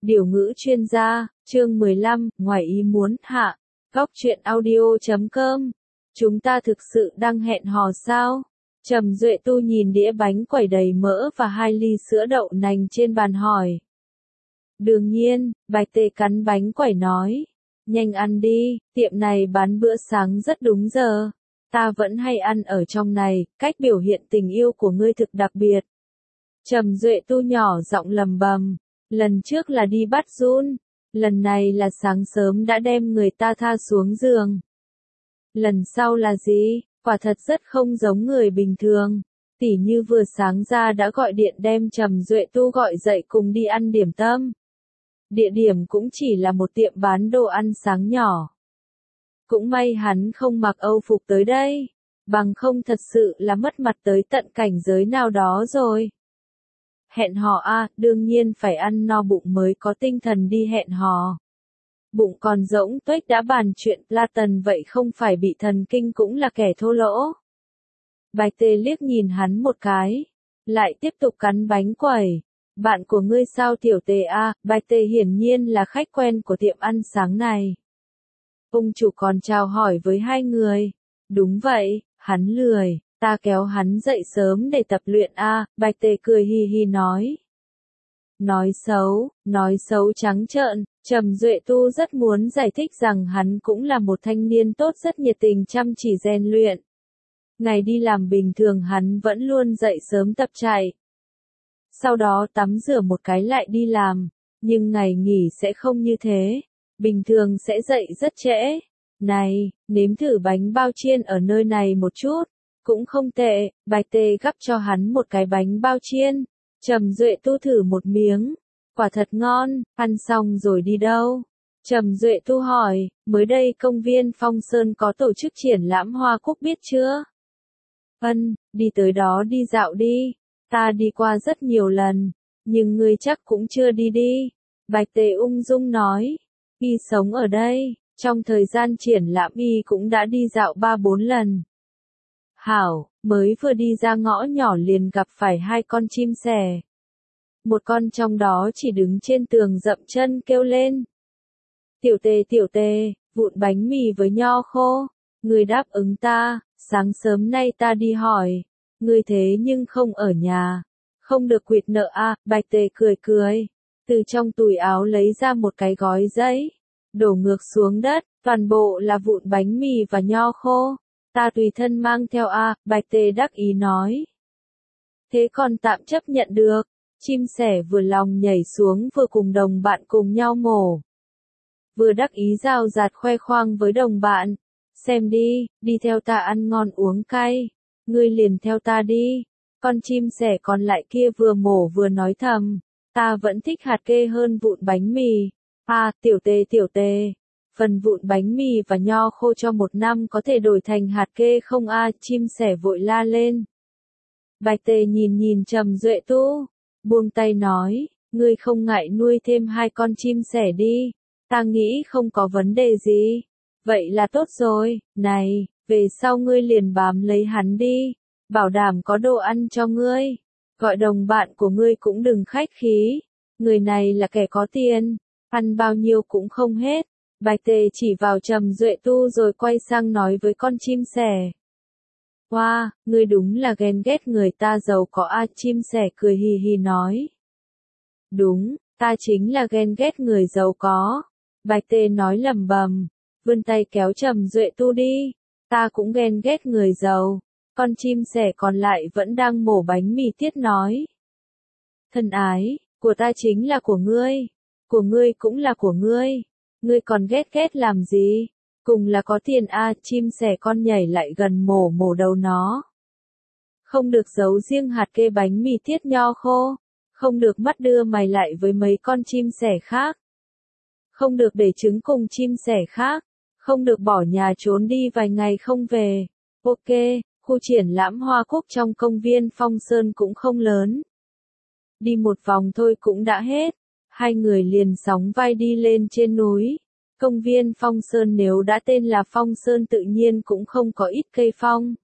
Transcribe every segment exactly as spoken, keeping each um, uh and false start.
Điều ngữ chuyên gia, chương mười lăm, ngoài ý muốn, hạ. Góc truyện audio chấm com. Chúng ta thực sự đang hẹn hò sao? Trầm Duệ Tu nhìn đĩa bánh quẩy đầy mỡ và hai ly sữa đậu nành trên bàn hỏi. Đương nhiên, Bạch Tê cắn bánh quẩy nói. Nhanh ăn đi, tiệm này bán bữa sáng rất đúng giờ. Ta vẫn hay ăn ở trong này, cách biểu hiện tình yêu của ngươi thực đặc biệt. Trầm Duệ Tu nhỏ giọng lầm bầm. Lần trước là đi bắt giun, lần này là sáng sớm đã đem người ta tha xuống giường. Lần sau là gì? Quả thật rất không giống người bình thường. Tỉ như vừa sáng ra đã gọi điện đem Trầm Duệ Tu gọi dậy cùng đi ăn điểm tâm. Địa điểm cũng chỉ là một tiệm bán đồ ăn sáng nhỏ. Cũng may hắn không mặc Âu phục tới đây, bằng không thật sự là mất mặt tới tận cảnh giới nào đó rồi. Hẹn hò a, à, đương nhiên phải ăn no bụng mới có tinh thần đi hẹn hò. Bụng còn rỗng tuếch đã bàn chuyện Platon vậy không phải bị thần kinh cũng là kẻ thô lỗ. Bạch Tê liếc nhìn hắn một cái, lại tiếp tục cắn bánh quẩy. Bạn của ngươi sao Tiểu Tề a? À? Bạch Tê hiển nhiên là khách quen của tiệm ăn sáng này. Ông chủ còn chào hỏi với hai người. Đúng vậy, hắn lười. Ta kéo hắn dậy sớm để tập luyện a, à, Bạch Tê cười hi hi nói. Nói xấu, nói xấu trắng trợn, Trầm Duệ Tu rất muốn giải thích rằng hắn cũng là một thanh niên tốt rất nhiệt tình chăm chỉ rèn luyện. Ngày đi làm bình thường hắn vẫn luôn dậy sớm tập chạy. Sau đó tắm rửa một cái lại đi làm, nhưng ngày nghỉ sẽ không như thế, bình thường sẽ dậy rất trễ. Này, nếm thử bánh bao chiên ở nơi này một chút. Cũng không tệ, Bạch Tê gắp cho hắn một cái bánh bao chiên. Trầm Duệ Tu thử một miếng. Quả thật ngon, ăn xong rồi đi đâu? Trầm Duệ Tu hỏi, mới đây công viên Phong Sơn có tổ chức triển lãm hoa cúc biết chưa? Ân, đi tới đó đi dạo đi. Ta đi qua rất nhiều lần, nhưng ngươi chắc cũng chưa đi đi. Bạch Tê ung dung nói, y sống ở đây, trong thời gian triển lãm y cũng đã đi dạo ba bốn lần. Hảo, mới vừa đi ra ngõ nhỏ liền gặp phải hai con chim sẻ. Một con trong đó chỉ đứng trên tường dậm chân kêu lên. Tiểu Tê Tiểu Tê, vụn bánh mì với nho khô. Người đáp ứng ta, sáng sớm nay ta đi hỏi. Người thế nhưng không ở nhà. Không được quỵt nợ a, à, Bạch Tê cười cười. Từ trong túi áo lấy ra một cái gói giấy. Đổ ngược xuống đất, toàn bộ là vụn bánh mì và nho khô. Ta tùy thân mang theo a, à, Bạch Tê đắc ý nói. Thế còn tạm chấp nhận được. Chim sẻ vừa lòng nhảy xuống vừa cùng đồng bạn cùng nhau mổ. Vừa đắc ý rào rạt khoe khoang với đồng bạn. Xem đi, đi theo ta ăn ngon uống cay. Ngươi liền theo ta đi. Con chim sẻ còn lại kia vừa mổ vừa nói thầm. Ta vẫn thích hạt kê hơn vụn bánh mì. À, Tiểu Tê Tiểu Tê. Phần vụn bánh mì và nho khô cho một năm có thể đổi thành hạt kê không a, à, chim sẻ vội la lên. Bạch Tê nhìn nhìn Trầm Duệ Tu, buông tay nói, ngươi không ngại nuôi thêm hai con chim sẻ đi, ta nghĩ không có vấn đề gì. Vậy là tốt rồi, này, về sau ngươi liền bám lấy hắn đi, bảo đảm có đồ ăn cho ngươi. Gọi đồng bạn của ngươi cũng đừng khách khí, người này là kẻ có tiền, ăn bao nhiêu cũng không hết. Bạch Tê chỉ vào Trầm Duệ Tu rồi quay sang nói với con chim sẻ. Wow, ngươi đúng là ghen ghét người ta giàu có a, à, chim sẻ cười hì hì nói. Đúng, ta chính là ghen ghét người giàu có. Bạch Tê nói lẩm bẩm, vươn tay kéo Trầm Duệ Tu đi. Ta cũng ghen ghét người giàu. Con chim sẻ còn lại vẫn đang mổ bánh mì tiết nói. Thân ái, của ta chính là của ngươi, của ngươi cũng là của ngươi. Ngươi còn ghét ghét làm gì? Cùng là có tiền a, à, chim sẻ con nhảy lại gần mổ mổ đầu nó. Không được giấu riêng hạt kê bánh mì tiết nho khô. Không được mắt đưa mày lại với mấy con chim sẻ khác. Không được để trứng cùng chim sẻ khác. Không được bỏ nhà trốn đi vài ngày không về. Ok, khu triển lãm hoa cúc trong công viên Phong Sơn cũng không lớn. Đi một vòng thôi cũng đã hết. Hai người liền sóng vai đi lên trên núi. Công viên Phong Sơn nếu đã tên là Phong Sơn tự nhiên cũng không có ít cây phong.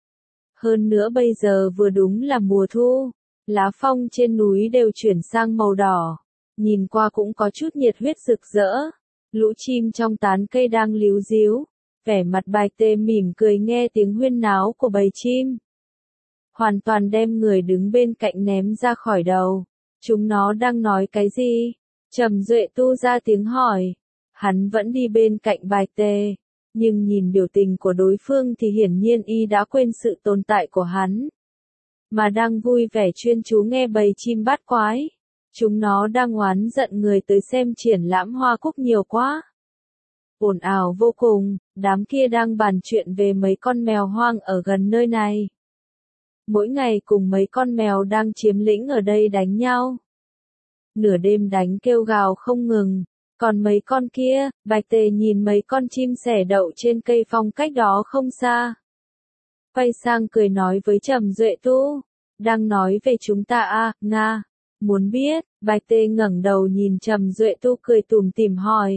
Hơn nữa bây giờ vừa đúng là mùa thu, lá phong trên núi đều chuyển sang màu đỏ. nhìn qua cũng có chút nhiệt huyết rực rỡ. Lũ chim trong tán cây đang líu díu, vẻ mặt Bạch Tê mỉm cười nghe tiếng huyên náo của bầy chim. Hoàn toàn đem người đứng bên cạnh ném ra khỏi đầu. Chúng nó đang nói cái gì? Trầm Duệ Tu ra tiếng hỏi. Hắn vẫn đi bên cạnh Bạch Tê, nhưng nhìn biểu tình của đối phương thì hiển nhiên y đã quên sự tồn tại của hắn, mà đang vui vẻ chuyên chú nghe bầy chim bát quái. Chúng nó đang oán giận người tới xem triển lãm hoa cúc nhiều quá. Ồn ào vô cùng, đám kia đang bàn chuyện về mấy con mèo hoang ở gần nơi này. Mỗi ngày cùng mấy con mèo đang chiếm lĩnh ở đây đánh nhau. Nửa đêm đánh kêu gào không ngừng. Còn mấy con kia, Bạch Tê nhìn mấy con chim sẻ đậu trên cây phong cách đó không xa. Quay sang cười nói với Trầm Duệ Tu. Đang nói về chúng ta à, Nga. Muốn biết, Bạch Tê ngẩng đầu nhìn Trầm Duệ Tu cười tủm tỉm hỏi.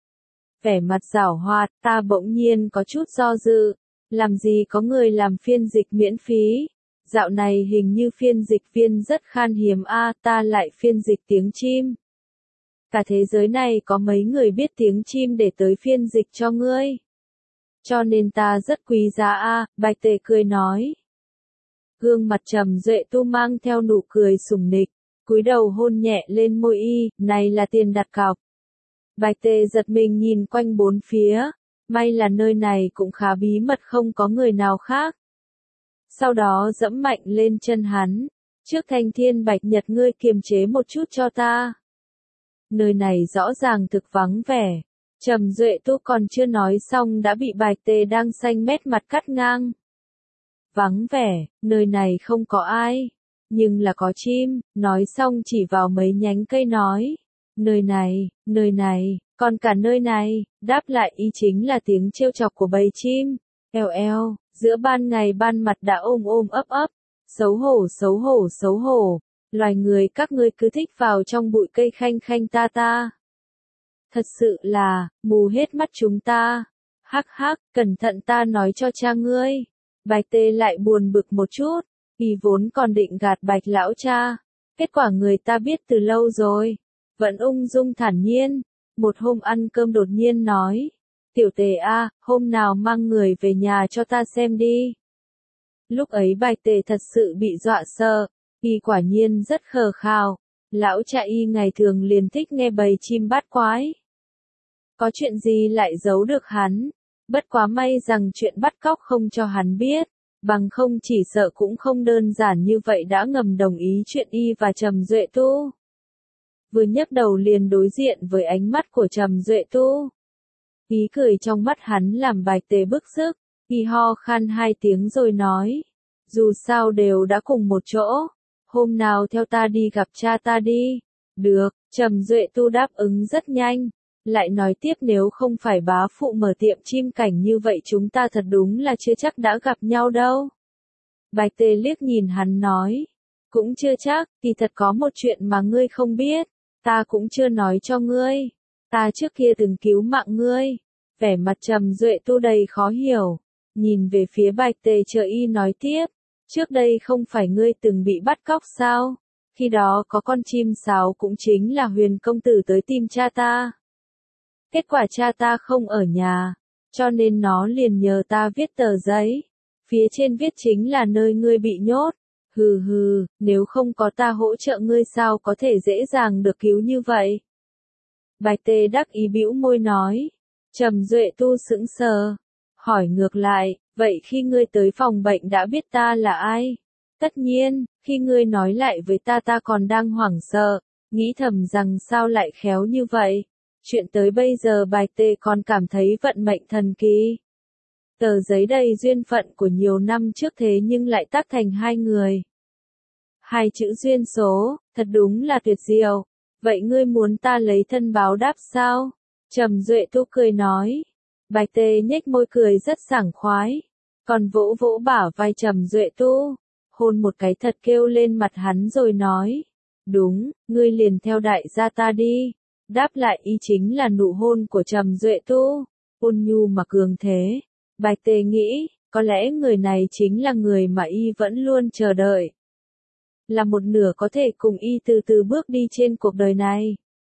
Vẻ mặt giảo hoạt, ta bỗng nhiên có chút do dự. Làm gì có người làm phiên dịch miễn phí? Dạo này hình như phiên dịch viên rất khan hiếm a, à, ta lại phiên dịch tiếng chim. Cả thế giới này có mấy người biết tiếng chim để tới phiên dịch cho ngươi. Cho nên ta rất quý giá a, à, Bạch Tê cười nói. Gương mặt Trầm Duệ Tu mang theo nụ cười sủng nịch, cúi đầu hôn nhẹ lên môi y, này là tiền đặt cọc. Bạch Tê giật mình nhìn quanh bốn phía, may là nơi này cũng khá bí mật không có người nào khác. Sau đó dẫm mạnh lên chân hắn, trước Thanh Thiên Bạch Nhật ngươi kiềm chế một chút cho ta. Nơi này rõ ràng thực vắng vẻ. Trầm Duệ Tu còn chưa nói xong đã bị Bạch Tê đang xanh mét mặt cắt ngang. Vắng vẻ, nơi này không có ai, nhưng là có chim, nói xong chỉ vào mấy nhánh cây nói. Nơi này, nơi này, còn cả nơi này, đáp lại ý chính là tiếng trêu chọc của bầy chim. Eo eo, giữa ban ngày ban mặt đã ôm ôm ấp ấp, xấu hổ xấu hổ xấu hổ. Loài người các ngươi cứ thích vào trong bụi cây khanh khanh ta ta. Thật sự là, mù hết mắt chúng ta. Hắc hắc, cẩn thận ta nói cho cha ngươi. Bạch Tê lại buồn bực một chút, y vốn còn định gạt Bạch lão cha. Kết quả người ta biết từ lâu rồi. Vẫn ung dung thản nhiên. Một hôm ăn cơm đột nhiên nói. Tiểu Tề a, hôm nào mang người về nhà cho ta xem đi. Lúc ấy Bạch Tề thật sự bị dọa sợ. Y quả nhiên rất khờ khào, lão cha y ngày thường liền thích nghe bầy chim bát quái. Có chuyện gì lại giấu được hắn, bất quá may rằng chuyện bắt cóc không cho hắn biết, bằng không chỉ sợ cũng không đơn giản như vậy đã ngầm đồng ý chuyện y và Trầm Duệ Tu. Vừa nhấc đầu liền đối diện với ánh mắt của Trầm Duệ Tu. Ý cười trong mắt hắn làm Bạch Tề bức sức, y ho khan hai tiếng rồi nói, dù sao đều đã cùng một chỗ. Hôm nào theo ta đi gặp cha ta đi. Được, Trầm Duệ Tu đáp ứng rất nhanh. Lại nói tiếp nếu không phải bá phụ mở tiệm chim cảnh như vậy chúng ta thật đúng là chưa chắc đã gặp nhau đâu. Bạch Tê liếc nhìn hắn nói. Cũng chưa chắc, thì thật có một chuyện mà ngươi không biết. Ta cũng chưa nói cho ngươi. Ta trước kia từng cứu mạng ngươi. Vẻ mặt Trầm Duệ Tu đầy khó hiểu. Nhìn về phía Bạch Tê chờ y nói tiếp. Trước đây không phải ngươi từng bị bắt cóc sao? Khi đó có con chim sáo cũng chính là Huyền công tử tới tìm cha ta. Kết quả cha ta không ở nhà, cho nên nó liền nhờ ta viết tờ giấy. Phía trên viết chính là nơi ngươi bị nhốt. Hừ hừ, nếu không có ta hỗ trợ ngươi sao có thể dễ dàng được cứu như vậy? Bạch Tê đắc ý bĩu môi nói. Trầm Duệ Tu sững sờ, hỏi ngược lại. Vậy khi ngươi tới phòng bệnh đã biết ta là ai? Tất nhiên, khi ngươi nói lại với ta ta còn đang hoảng sợ, nghĩ thầm rằng sao lại khéo như vậy. Chuyện tới bây giờ Bạch Tê còn cảm thấy vận mệnh thần kỳ. Tờ giấy đầy duyên phận của nhiều năm trước thế nhưng lại tác thành hai người. Hai chữ duyên số, thật đúng là tuyệt diệu. Vậy ngươi muốn ta lấy thân báo đáp sao? Trầm Duệ Tu cười nói. Bạch Tê nhếch môi cười rất sảng khoái. Còn vỗ vỗ bả vai Trầm Duệ Tu, hôn một cái thật kêu lên mặt hắn rồi nói. Đúng, ngươi liền theo đại gia ta đi. Đáp lại ý chính là nụ hôn của Trầm Duệ Tu, ôn nhu mà cường thế. Bạch Tê nghĩ, có lẽ người này chính là người mà y vẫn luôn chờ đợi. Là một nửa có thể cùng y từ từ bước đi trên cuộc đời này.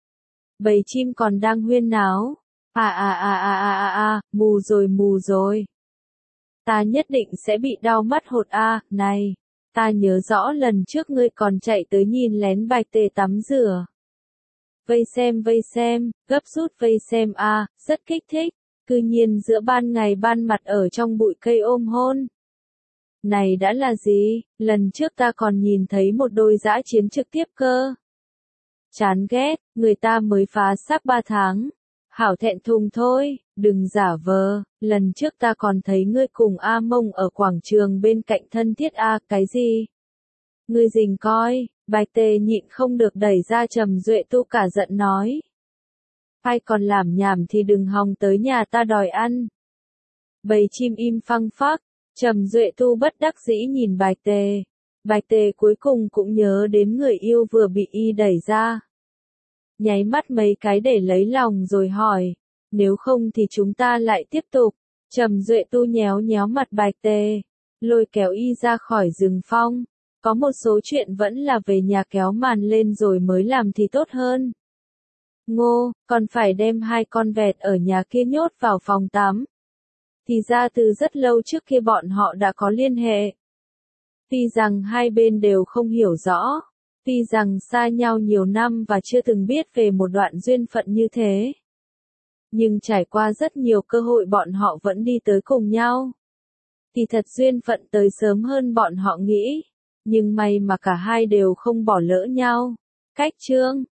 Bầy chim còn đang huyên náo. À à à à à à à, mù rồi mù rồi. Ta nhất định sẽ bị đau mắt hột a, này. Ta nhớ rõ lần trước ngươi còn chạy tới nhìn lén Bạch Tề tắm rửa. Vây xem vây xem, gấp rút vây xem a, rất kích thích. Cư nhiên giữa ban ngày ban mặt ở trong bụi cây ôm hôn. Này đã là gì, lần trước ta còn nhìn thấy một đôi dã chiến trực tiếp cơ. Chán ghét, người ta mới phá xác ba tháng. Hảo thẹn thùng thôi, đừng giả vờ, lần trước ta còn thấy ngươi cùng A Mông ở quảng trường bên cạnh thân thiết A, cái gì? Ngươi rình coi, Bạch Tề nhịn không được đẩy ra Trầm Duệ Tu cả giận nói. Ai còn làm nhảm thì đừng hòng tới nhà ta đòi ăn. Bầy chim im phăng phắc, Trầm Duệ Tu bất đắc dĩ nhìn Bạch Tề. Bạch Tề cuối cùng cũng nhớ đến người yêu vừa bị y đẩy ra. Nháy mắt mấy cái để lấy lòng rồi hỏi, nếu không thì chúng ta lại tiếp tục. Trầm Duệ Tu nhéo nhéo mặt Bạch Tề, lôi kéo y ra khỏi rừng phong. Có một số chuyện vẫn là về nhà kéo màn lên rồi mới làm thì tốt hơn. Ngô, còn phải đem hai con vẹt ở nhà kia nhốt vào phòng tắm. Thì ra từ rất lâu trước kia bọn họ đã có liên hệ. Tuy rằng hai bên đều không hiểu rõ. Tuy rằng xa nhau nhiều năm và chưa từng biết về một đoạn duyên phận như thế. Nhưng trải qua rất nhiều cơ hội bọn họ vẫn đi tới cùng nhau. Thì thật duyên phận tới sớm hơn bọn họ nghĩ. Nhưng may mà cả hai đều không bỏ lỡ nhau. Cách chương